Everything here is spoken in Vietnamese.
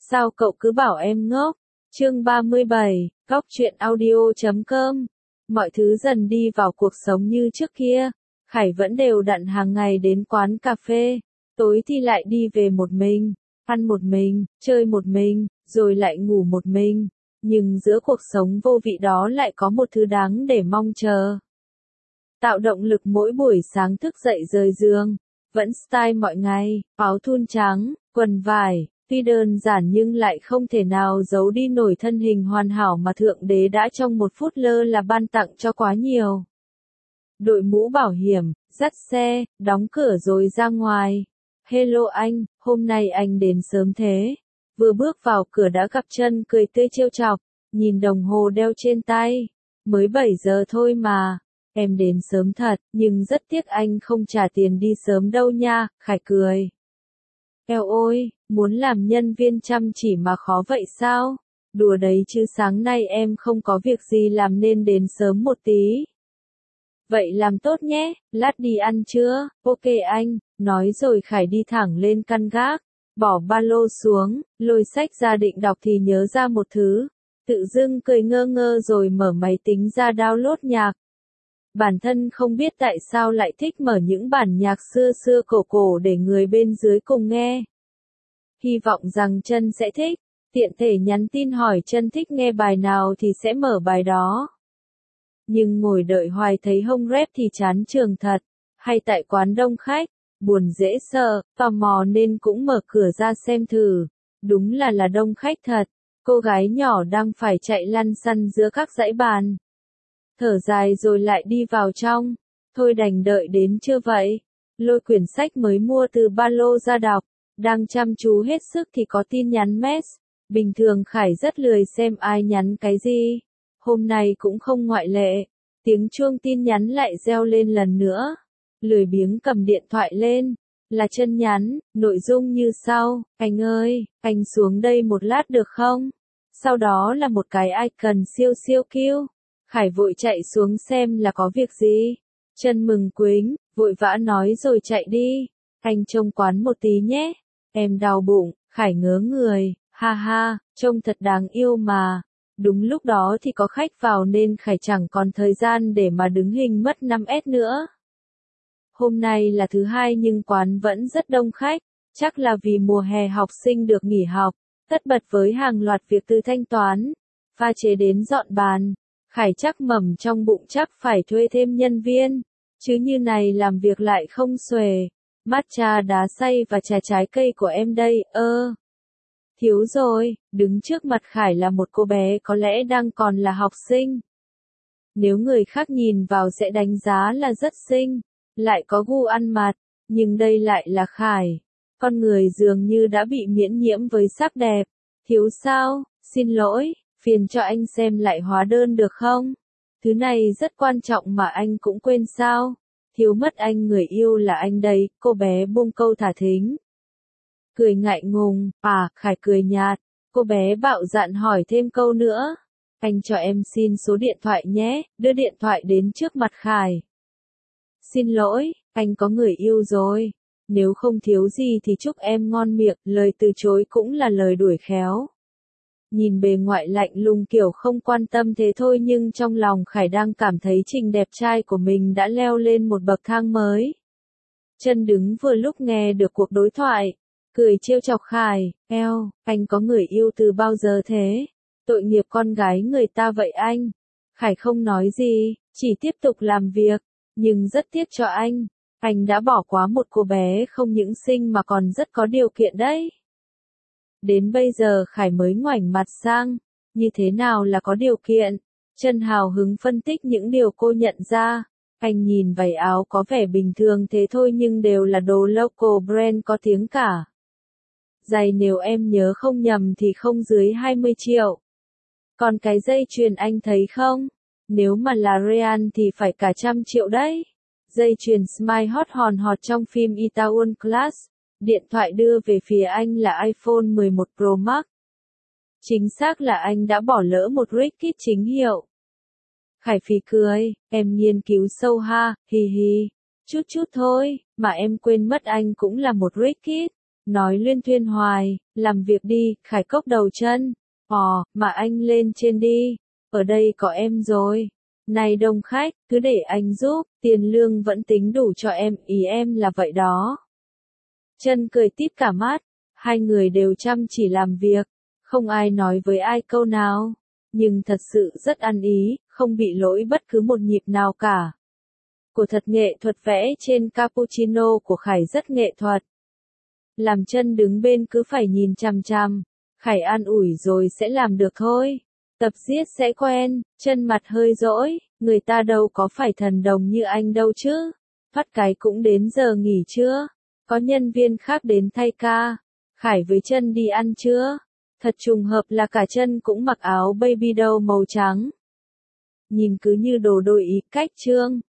Sao cậu cứ bảo em ngốc? Chương 37, Góc truyện audio.com. Mọi thứ dần đi vào cuộc sống như trước kia. Khải vẫn đều đặn hàng ngày đến quán cà phê. Tối thì lại đi về một mình, ăn một mình, chơi một mình, rồi lại ngủ một mình. Nhưng giữa cuộc sống vô vị đó lại có một thứ đáng để mong chờ. Tạo động lực mỗi buổi sáng thức dậy rời giường. Vẫn style mọi ngày, áo thun trắng, quần vải. Tuy đơn giản nhưng lại không thể nào giấu đi nổi thân hình hoàn hảo mà Thượng Đế đã trong một phút lơ là ban tặng cho quá nhiều. Đội mũ bảo hiểm, dắt xe, đóng cửa rồi ra ngoài. Hello anh, hôm nay anh đến sớm thế. Vừa bước vào cửa đã gặp Trân cười tươi trêu chọc, nhìn đồng hồ đeo trên tay. Mới 7 giờ thôi mà. Em đến sớm thật, nhưng rất tiếc anh không trả tiền đi sớm đâu nha, Khải cười. Eo ôi, muốn làm nhân viên chăm chỉ mà khó vậy sao? Đùa đấy chứ sáng nay em không có việc gì làm nên đến sớm một tí. Vậy làm tốt nhé, lát đi ăn chưa? Ok anh, nói rồi Khải đi thẳng lên căn gác, bỏ ba lô xuống, lôi sách ra định đọc thì nhớ ra một thứ. Tự dưng cười ngơ ngơ rồi mở máy tính ra download nhạc. Bản thân không biết tại sao lại thích mở những bản nhạc xưa xưa cổ cổ để người bên dưới cùng nghe. Hy vọng rằng Trân sẽ thích, tiện thể nhắn tin hỏi Trân thích nghe bài nào thì sẽ mở bài đó. Nhưng ngồi đợi hoài thấy hông rep thì chán trường thật, hay tại quán đông khách, buồn dễ sợ, tò mò nên cũng mở cửa ra xem thử. Đúng là đông khách thật, cô gái nhỏ đang phải chạy lăn xăn giữa các dãy bàn. Thở dài rồi lại đi vào trong, thôi đành đợi đến trưa vậy. Lôi quyển sách mới mua từ ba lô ra đọc, đang chăm chú hết sức thì có tin nhắn mess. Bình thường Khải rất lười xem ai nhắn cái gì, hôm nay cũng không ngoại lệ. Tiếng chuông tin nhắn lại reo lên lần nữa, lười biếng cầm điện thoại lên, là Trân nhắn, nội dung như sau: anh ơi, anh xuống đây một lát được không? Sau đó là một cái icon siêu siêu cute. Khải vội chạy xuống xem là có việc gì. Trân mừng quính, vội vã nói rồi chạy đi. Anh trông quán một tí nhé. Em đau bụng, Khải ngớ người, ha ha, trông thật đáng yêu mà. Đúng lúc đó thì có khách vào nên Khải chẳng còn thời gian để mà đứng hình mất 5S nữa. Hôm nay là thứ hai nhưng quán vẫn rất đông khách, chắc là vì mùa hè học sinh được nghỉ học, tất bật với hàng loạt việc từ thanh toán, pha chế đến dọn bàn. Khải chắc mẩm trong bụng chắc phải thuê thêm nhân viên, chứ như này làm việc lại không xuể. Matcha đá xay và trà trái cây của em đây, thiếu rồi, đứng trước mặt Khải là một cô bé có lẽ đang còn là học sinh. Nếu người khác nhìn vào sẽ đánh giá là rất xinh, lại có gu ăn mặc, nhưng đây lại là Khải. Con người dường như đã bị miễn nhiễm với sắc đẹp. Thiếu sao, xin lỗi, phiền cho anh xem lại hóa đơn được không? Thứ này rất quan trọng mà anh cũng quên sao? Thiếu mất anh người yêu là anh đây, cô bé buông câu thả thính. Cười ngại ngùng, Khải cười nhạt, cô bé bạo dạn hỏi thêm câu nữa. Anh cho em xin số điện thoại nhé, đưa điện thoại đến trước mặt Khải. Xin lỗi, anh có người yêu rồi. Nếu không thiếu gì thì chúc em ngon miệng, lời từ chối cũng là lời đuổi khéo. Nhìn bề ngoại lạnh lùng kiểu không quan tâm thế thôi nhưng trong lòng Khải đang cảm thấy Trình đẹp trai của mình đã leo lên một bậc thang mới. Trân đứng vừa lúc nghe được cuộc đối thoại, cười trêu chọc Khải, anh có người yêu từ bao giờ thế? Tội nghiệp con gái người ta vậy anh. Khải không nói gì, chỉ tiếp tục làm việc, nhưng rất tiếc cho anh đã bỏ qua một cô bé không những xinh mà còn rất có điều kiện đấy. Đến bây giờ Khải mới ngoảnh mặt sang, như thế nào là có điều kiện? Trân hào hứng phân tích những điều cô nhận ra. Anh nhìn váy áo có vẻ bình thường thế thôi nhưng đều là đồ local brand có tiếng cả. Giày nếu em nhớ không nhầm thì không dưới 20 triệu. Còn cái dây chuyền anh thấy không? Nếu mà là Real thì phải cả 100 triệu đấy. Dây chuyền Smile hot hòn hot trong phim Itaewon Class. Điện thoại đưa về phía anh là iPhone 11 Pro Max. Chính xác là anh đã bỏ lỡ một Rickit chính hiệu. Khải phì cười, em nghiên cứu sâu ha, hi hi. Chút thôi, mà em quên mất anh cũng là một Rickit. nói luyên thuyên hoài, làm việc đi, Khải cốc đầu chân. Mà anh lên trên đi, ở đây có em rồi. Này đông khách, cứ để anh giúp, tiền lương vẫn tính đủ cho em, ý em là vậy đó. Chân cười tít cả mắt, hai người đều chăm chỉ làm việc, không ai nói với ai câu nào, nhưng thật sự rất ăn ý, không bị lỗi bất cứ một nhịp nào cả. Của thật nghệ thuật vẽ trên cappuccino của Khải rất nghệ thuật. Làm Chân đứng bên cứ phải nhìn chằm chằm, Khải an ủi rồi sẽ làm được thôi. Tập giết sẽ quen, Chân mặt hơi dỗi, người ta đâu có phải thần đồng như anh đâu chứ. Phát cái cũng đến giờ nghỉ chưa? Có nhân viên khác đến thay ca. Khải với Chân đi ăn chưa? Thật trùng hợp là cả Chân cũng mặc áo baby doll màu trắng. Nhìn cứ như đồ đổi ý cách trương.